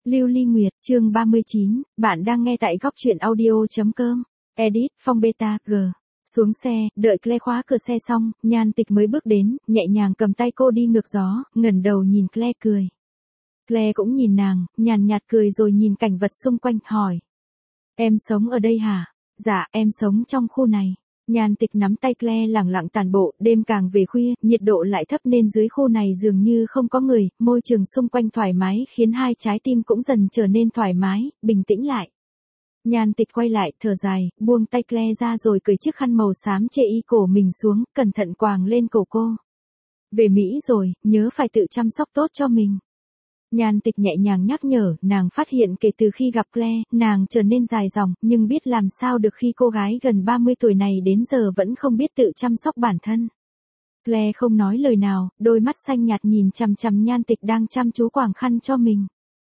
Lưu Ly Nguyệt, chương 39, bạn đang nghe tại góc truyện audio.com. Edit, Phong Beta, G. Xuống xe, đợi Claire khóa cửa xe xong, Nhan Tịch mới bước đến, nhẹ nhàng cầm tay cô đi ngược gió, ngẩng đầu nhìn Claire cười. Claire cũng nhìn nàng, nhàn nhạt cười rồi nhìn cảnh vật xung quanh, hỏi. Em sống ở đây hả? Dạ, em sống trong khu này. Nhan Tịch nắm tay Claire lẳng lặng tản bộ, đêm càng về khuya, nhiệt độ lại thấp nên dưới khu này dường như không có người, môi trường xung quanh thoải mái khiến hai trái tim cũng dần trở nên thoải mái, bình tĩnh lại. Nhan Tịch quay lại, thở dài, buông tay Claire ra rồi cởi chiếc khăn màu xám che y cổ mình xuống, cẩn thận quàng lên cổ cô. Về Mỹ rồi, nhớ phải tự chăm sóc tốt cho mình. Nhan Tịch nhẹ nhàng nhắc nhở, nàng phát hiện kể từ khi gặp Claire, nàng trở nên dài dòng, nhưng biết làm sao được khi cô gái gần 30 tuổi này đến giờ vẫn không biết tự chăm sóc bản thân. Claire không nói lời nào, đôi mắt xanh nhạt nhìn chằm chằm Nhan Tịch đang chăm chú quàng khăn cho mình.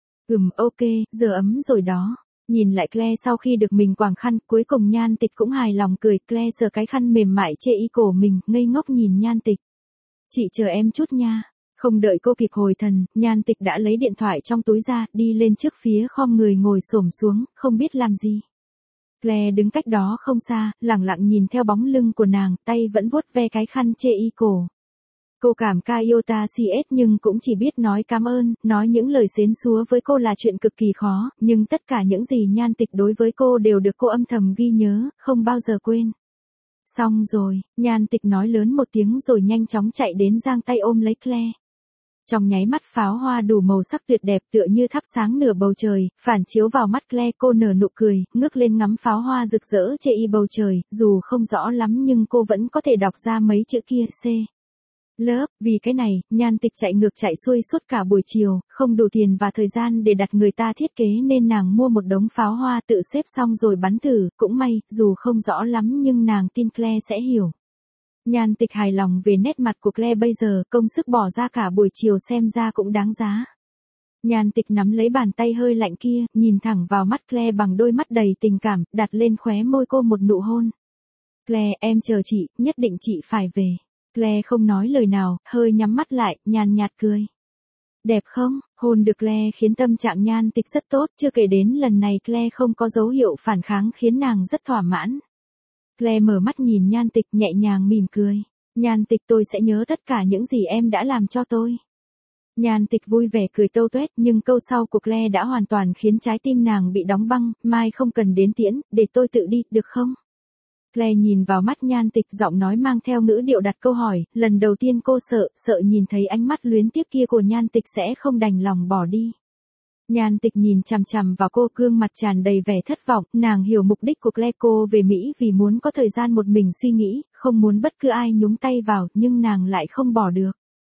Ok, giờ ấm rồi đó. Nhìn lại Claire sau khi được mình quàng khăn, cuối cùng Nhan Tịch cũng hài lòng cười, Claire sờ cái khăn mềm mại che y cổ mình, ngây ngốc nhìn Nhan Tịch. Chị chờ em chút nha. Không đợi cô kịp hồi thần, Nhan Tịch đã lấy điện thoại trong túi ra, đi lên trước phía khom người ngồi xổm xuống, không biết làm gì. Claire đứng cách đó không xa, lẳng lặng nhìn theo bóng lưng của nàng, tay vẫn vuốt ve cái khăn che y cổ. Cô cảm Kayota CS nhưng cũng chỉ biết nói cảm ơn, nói những lời xến xúa với cô là chuyện cực kỳ khó, nhưng tất cả những gì Nhan Tịch đối với cô đều được cô âm thầm ghi nhớ, không bao giờ quên. Xong rồi, Nhan Tịch nói lớn một tiếng rồi nhanh chóng chạy đến giang tay ôm lấy Claire. Trong nháy mắt pháo hoa đủ màu sắc tuyệt đẹp tựa như thắp sáng nửa bầu trời, phản chiếu vào mắt Claire, cô nở nụ cười, ngước lên ngắm pháo hoa rực rỡ che y bầu trời, dù không rõ lắm nhưng cô vẫn có thể đọc ra mấy chữ kia, C. Lớp, vì cái này, Nhan Tịch chạy ngược chạy xuôi suốt cả buổi chiều, không đủ tiền và thời gian để đặt người ta thiết kế nên nàng mua một đống pháo hoa tự xếp xong rồi bắn thử, cũng may, dù không rõ lắm nhưng nàng tin Claire sẽ hiểu. Nhan Tịch hài lòng về nét mặt của Claire bây giờ, công sức bỏ ra cả buổi chiều xem ra cũng đáng giá. Nhan Tịch nắm lấy bàn tay hơi lạnh kia, nhìn thẳng vào mắt Claire bằng đôi mắt đầy tình cảm, đặt lên khóe môi cô một nụ hôn. Claire, em chờ chị, nhất định chị phải về. Claire không nói lời nào, hơi nhắm mắt lại, nhàn nhạt cười. Đẹp không? Hôn được Claire khiến tâm trạng Nhan Tịch rất tốt, chưa kể đến lần này Claire không có dấu hiệu phản kháng khiến nàng rất thỏa mãn. Claire mở mắt nhìn Nhan Tịch nhẹ nhàng mỉm cười. Nhan Tịch, tôi sẽ nhớ tất cả những gì em đã làm cho tôi. Nhan Tịch vui vẻ cười tâu tuét, nhưng câu sau của Claire đã hoàn toàn khiến trái tim nàng bị đóng băng, mai không cần đến tiễn, để tôi tự đi, được không? Claire nhìn vào mắt Nhan Tịch, giọng nói mang theo ngữ điệu đặt câu hỏi, lần đầu tiên cô sợ nhìn thấy ánh mắt luyến tiếc kia của Nhan Tịch sẽ không đành lòng bỏ đi. Nhan Tịch nhìn chằm chằm vào cô, gương mặt tràn đầy vẻ thất vọng, nàng hiểu mục đích của Claire, cô về Mỹ vì muốn có thời gian một mình suy nghĩ, không muốn bất cứ ai nhúng tay vào, nhưng nàng lại không bỏ được.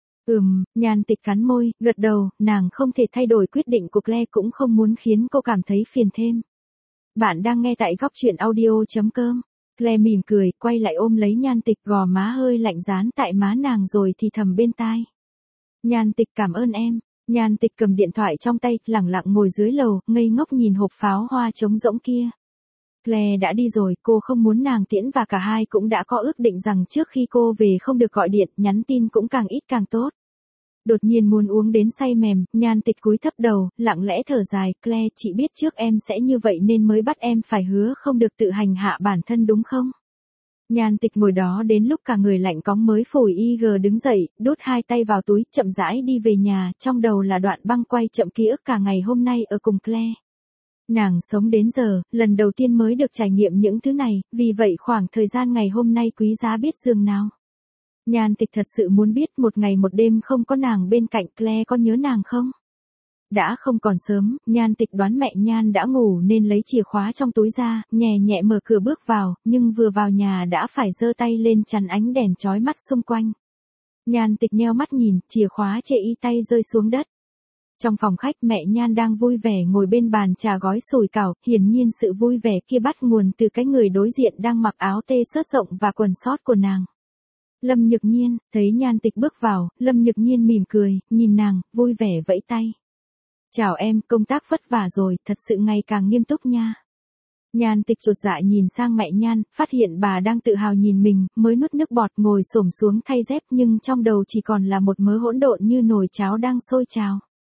Nhan Tịch cắn môi, gật đầu, nàng không thể thay đổi quyết định của Claire cũng không muốn khiến cô cảm thấy phiền thêm. Bạn đang nghe tại góc truyện audio.com. Claire mỉm cười, quay lại ôm lấy Nhan Tịch, gò má hơi lạnh dán tại má nàng rồi thì thầm bên tai. Nhan Tịch, cảm ơn em. Nhan Tịch cầm điện thoại trong tay, lẳng lặng ngồi dưới lầu, ngây ngốc nhìn hộp pháo hoa trống rỗng kia. Claire đã đi rồi, cô không muốn nàng tiễn và cả hai cũng đã có ước định rằng trước khi cô về không được gọi điện, nhắn tin cũng càng ít càng tốt. Đột nhiên muốn uống đến say mềm, Nhan Tịch cúi thấp đầu, lặng lẽ thở dài, Claire, chị biết trước em sẽ như vậy nên mới bắt em phải hứa không được tự hành hạ bản thân đúng không? Nhan Tịch ngồi đó đến lúc cả người lạnh cóng mới phổi IG đứng dậy, đút hai tay vào túi, chậm rãi đi về nhà, trong đầu là đoạn băng quay chậm ký ức cả ngày hôm nay ở cùng Claire. Nàng sống đến giờ, lần đầu tiên mới được trải nghiệm những thứ này, vì vậy khoảng thời gian ngày hôm nay quý giá biết dường nào. Nhan Tịch thật sự muốn biết một ngày một đêm không có nàng bên cạnh, Claire có nhớ nàng không? Đã không còn sớm, Nhan Tịch đoán mẹ Nhan đã ngủ nên lấy chìa khóa trong túi ra, nhẹ nhẹ mở cửa bước vào, nhưng vừa vào nhà đã phải giơ tay lên chắn ánh đèn chói mắt xung quanh. Nhan Tịch nheo mắt nhìn, chìa khóa chệ y tay rơi xuống đất. Trong phòng khách, mẹ Nhan đang vui vẻ ngồi bên bàn trà gói sủi cảo, hiển nhiên sự vui vẻ kia bắt nguồn từ cái người đối diện đang mặc áo tê xớt rộng và quần sót của nàng. Lâm Nhược Nhiên, thấy Nhan Tịch bước vào, Lâm Nhược Nhiên mỉm cười, nhìn nàng, vui vẻ vẫy tay. Chào em, công tác vất vả rồi, thật sự ngày càng nghiêm túc nha. Nhan Tịch chột dạ nhìn sang mẹ Nhan, phát hiện bà đang tự hào nhìn mình, mới nuốt nước bọt ngồi xổm xuống thay dép nhưng trong đầu chỉ còn là một mớ hỗn độn như nồi cháo đang sôi trào.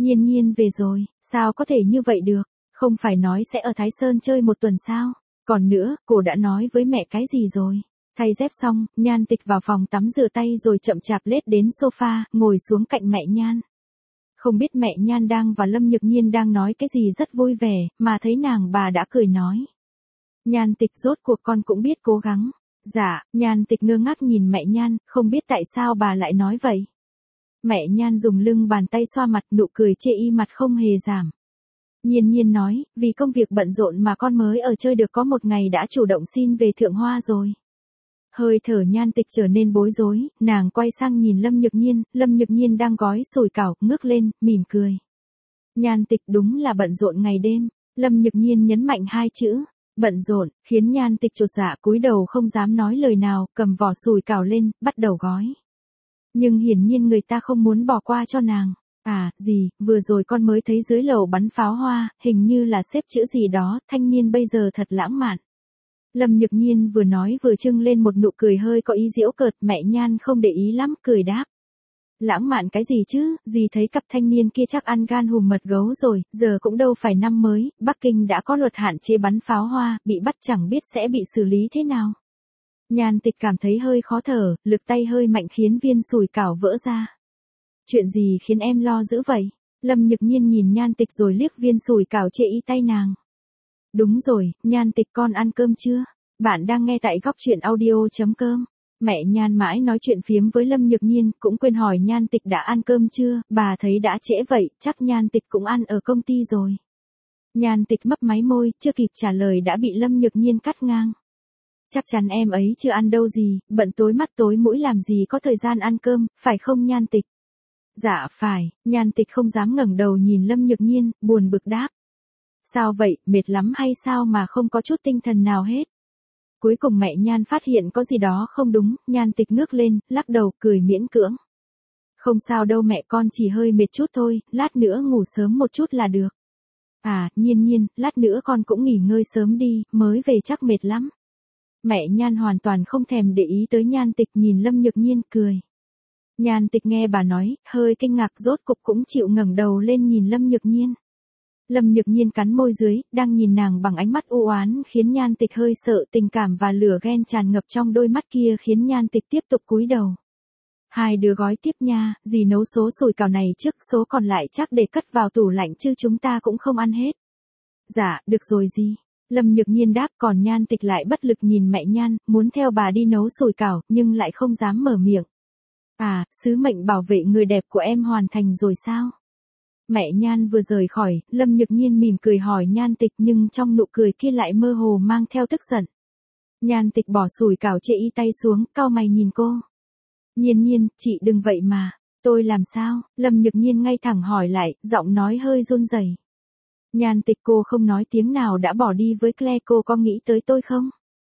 Nhiên Nhiên về rồi, sao có thể như vậy được, không phải nói sẽ ở Thái Sơn chơi một tuần sao, còn nữa, cô đã nói với mẹ cái gì rồi. Thay dép xong, Nhan Tịch vào phòng tắm rửa tay rồi chậm chạp lết đến sofa, ngồi xuống cạnh mẹ Nhan. Không biết mẹ Nhan đang và Lâm Nhược Nhiên đang nói cái gì rất vui vẻ, mà thấy nàng bà đã cười nói. Nhan Tịch rốt cuộc con cũng biết cố gắng. Dạ, Nhan Tịch ngơ ngác nhìn mẹ Nhan, không biết tại sao bà lại nói vậy. Mẹ Nhan dùng lưng bàn tay xoa mặt, nụ cười chê y mặt không hề giảm. Nhiên Nhiên nói, vì công việc bận rộn mà con mới ở chơi được có một ngày đã chủ động xin về Thượng Hoa rồi. Hơi thở Nhan Tịch trở nên bối rối, nàng quay sang nhìn Lâm Nhược Nhiên đang gói sủi cảo, ngước lên, mỉm cười. Nhan Tịch đúng là bận rộn ngày đêm, Lâm Nhược Nhiên nhấn mạnh hai chữ, bận rộn, khiến Nhan Tịch chột dạ cúi đầu không dám nói lời nào, cầm vỏ sủi cảo lên, bắt đầu gói. Nhưng hiển nhiên người ta không muốn bỏ qua cho nàng. À, gì, vừa rồi con mới thấy dưới lầu bắn pháo hoa, hình như là xếp chữ gì đó, thanh niên bây giờ thật lãng mạn. Lâm Nhược Nhiên vừa nói vừa trưng lên một nụ cười hơi có ý giễu cợt, mẹ Nhan không để ý lắm, cười đáp. Lãng mạn cái gì chứ, dì thấy cặp thanh niên kia chắc ăn gan hùm mật gấu rồi, giờ cũng đâu phải năm mới, Bắc Kinh đã có luật hạn chế bắn pháo hoa, bị bắt chẳng biết sẽ bị xử lý thế nào. Nhan Tịch cảm thấy hơi khó thở, lực tay hơi mạnh khiến viên sủi cảo vỡ ra. Chuyện gì khiến em lo dữ vậy? Lâm Nhược Nhiên nhìn Nhan Tịch rồi liếc viên sủi cảo chê y tay nàng. Đúng rồi, Nhan Tịch con ăn cơm chưa? Bạn đang nghe tại góc truyện audio.com. Mẹ Nhan mãi nói chuyện phiếm với Lâm Nhược Nhiên, cũng quên hỏi Nhan Tịch đã ăn cơm chưa, bà thấy đã trễ vậy, chắc Nhan Tịch cũng ăn ở công ty rồi. Nhan Tịch mấp máy môi, chưa kịp trả lời đã bị Lâm Nhược Nhiên cắt ngang. Chắc chắn em ấy chưa ăn đâu gì, bận tối mắt tối mũi làm gì có thời gian ăn cơm, phải không Nhan Tịch? Dạ phải, Nhan Tịch không dám ngẩng đầu nhìn Lâm Nhược Nhiên, buồn bực đáp. Sao vậy, mệt lắm hay sao mà không có chút tinh thần nào hết? Cuối cùng mẹ Nhan phát hiện có gì đó không đúng, Nhan Tịch ngước lên, lắc đầu, cười miễn cưỡng. Không sao đâu mẹ, con chỉ hơi mệt chút thôi, lát nữa ngủ sớm một chút là được. À, Nhiên, lát nữa con cũng nghỉ ngơi sớm đi, mới về chắc mệt lắm. Mẹ Nhan hoàn toàn không thèm để ý tới Nhan Tịch, nhìn Lâm Nhược Nhiên cười. Nhan Tịch nghe bà nói, hơi kinh ngạc, rốt cục cũng chịu ngẩng đầu lên nhìn Lâm Nhược Nhiên. Lâm Nhược Nhiên cắn môi dưới, đang nhìn nàng bằng ánh mắt u oán khiến Nhan Tịch hơi sợ, tình cảm và lửa ghen tràn ngập trong đôi mắt kia khiến Nhan Tịch tiếp tục cúi đầu. Hai đứa gói tiếp nha, dì nấu số sủi cảo này trước, số còn lại chắc để cất vào tủ lạnh chứ chúng ta cũng không ăn hết. Dạ, được rồi dì. Lâm Nhược Nhiên đáp, còn Nhan Tịch lại bất lực nhìn mẹ Nhan, muốn theo bà đi nấu sủi cảo, nhưng lại không dám mở miệng. À, sứ mệnh bảo vệ người đẹp của em hoàn thành rồi sao? Mẹ Nhan vừa rời khỏi, Lâm Nhược Nhiên mỉm cười hỏi Nhan Tịch, nhưng trong nụ cười kia lại mơ hồ mang theo tức giận. Nhan Tịch bỏ sủi cảo chê y tay xuống, cau mày nhìn cô. Nhiên, chị đừng vậy mà. Tôi làm sao? Lâm Nhược Nhiên ngay thẳng hỏi lại, giọng nói hơi run rẩy. Nhan Tịch, cô không nói tiếng nào đã bỏ đi với Claire, cô có nghĩ tới tôi không?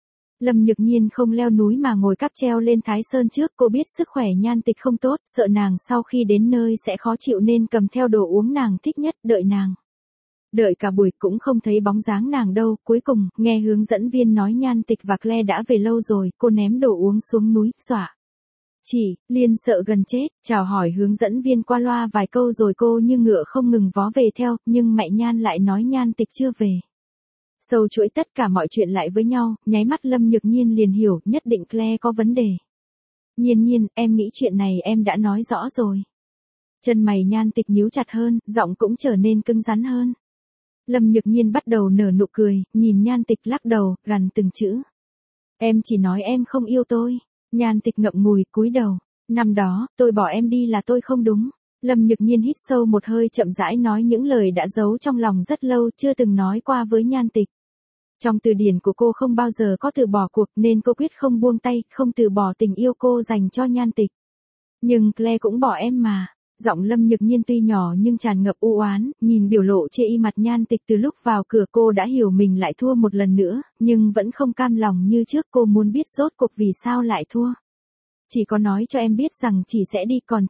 Lâm Nhược Nhiên không leo núi mà ngồi cáp treo lên Thái Sơn trước, cô biết sức khỏe Nhan Tịch không tốt, sợ nàng sau khi đến nơi sẽ khó chịu nên cầm theo đồ uống nàng thích nhất, đợi nàng. Đợi cả buổi cũng không thấy bóng dáng nàng đâu, cuối cùng, nghe hướng dẫn viên nói Nhan Tịch và Claire đã về lâu rồi, cô ném đồ uống xuống núi, dọa. Chỉ, Liên sợ gần chết, chào hỏi hướng dẫn viên qua loa vài câu rồi cô như ngựa không ngừng vó về theo, nhưng mẹ Nhan lại nói Nhan Tịch chưa về. Sâu chuỗi tất cả mọi chuyện lại với nhau, nháy mắt Lâm Nhược Nhiên liền hiểu, nhất định Claire có vấn đề. Nhiên, em nghĩ chuyện này em đã nói rõ rồi. Chân mày Nhan Tịch nhíu chặt hơn, giọng cũng trở nên cứng rắn hơn. Lâm Nhược Nhiên bắt đầu nở nụ cười, nhìn Nhan Tịch lắc đầu, gằn từng chữ. Em chỉ nói em không yêu tôi. Nhan Tịch ngậm ngùi, cúi đầu. Năm đó, tôi bỏ em đi là tôi không đúng. Lâm Nhược Nhiên hít sâu một hơi, chậm rãi nói những lời đã giấu trong lòng rất lâu, chưa từng nói qua với Nhan Tịch. Trong từ điển của cô không bao giờ có từ bỏ cuộc, nên cô quyết không buông tay, không từ bỏ tình yêu cô dành cho Nhan Tịch. Nhưng Claire cũng bỏ em mà. Giọng Lâm Nhược Nhiên tuy nhỏ nhưng tràn ngập u oán, nhìn biểu lộ chê y mặt Nhan Tịch từ lúc vào cửa, cô đã hiểu mình lại thua một lần nữa, nhưng vẫn không cam lòng như trước, cô muốn biết rốt cuộc vì sao lại thua. Chỉ có nói cho em biết rằng chị sẽ đi, còn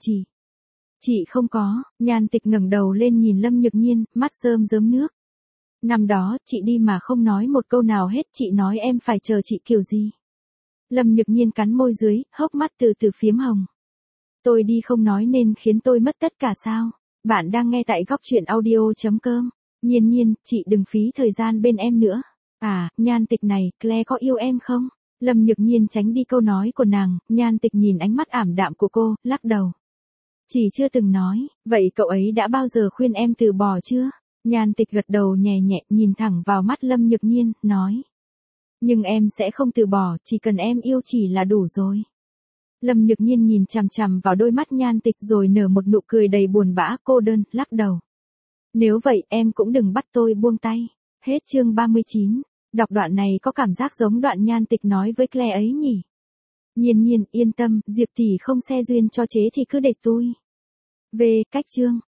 chị không có. Nhan Tịch ngẩng đầu lên nhìn Lâm Nhược Nhiên, mắt rơm rớm nước. Năm đó, chị đi mà không nói một câu nào hết, chị nói em phải chờ chị kiểu gì? Lâm Nhược Nhiên cắn môi dưới, hốc mắt từ từ phiếm hồng. Tôi đi không nói nên khiến tôi mất tất cả sao? Bạn đang nghe tại góc chuyện audio.com. Nhiên Nhiên, chị đừng phí thời gian bên em nữa. À, Nhan Tịch này, Claire có yêu em không? Lâm Nhược Nhiên tránh đi câu nói của nàng, Nhan Tịch nhìn ánh mắt ảm đạm của cô, lắc đầu. Chị chưa từng nói, vậy cậu ấy đã bao giờ khuyên em từ bỏ chưa? Nhan Tịch gật đầu nhẹ nhẹ, nhìn thẳng vào mắt Lâm Nhược Nhiên, nói. Nhưng em sẽ không từ bỏ, chỉ cần em yêu chỉ là đủ rồi. Lâm Nhược Nhiên nhìn chằm chằm vào đôi mắt Nhan Tịch rồi nở một nụ cười đầy buồn bã cô đơn, lắc đầu. Nếu vậy em cũng đừng bắt tôi buông tay. Hết chương 39. Đọc đoạn này có cảm giác giống đoạn Nhan Tịch nói với Claire ấy nhỉ? Nhiên Nhiên, yên tâm, Diệp tỷ không xe duyên cho chế thì cứ để tôi. Về, cách chương.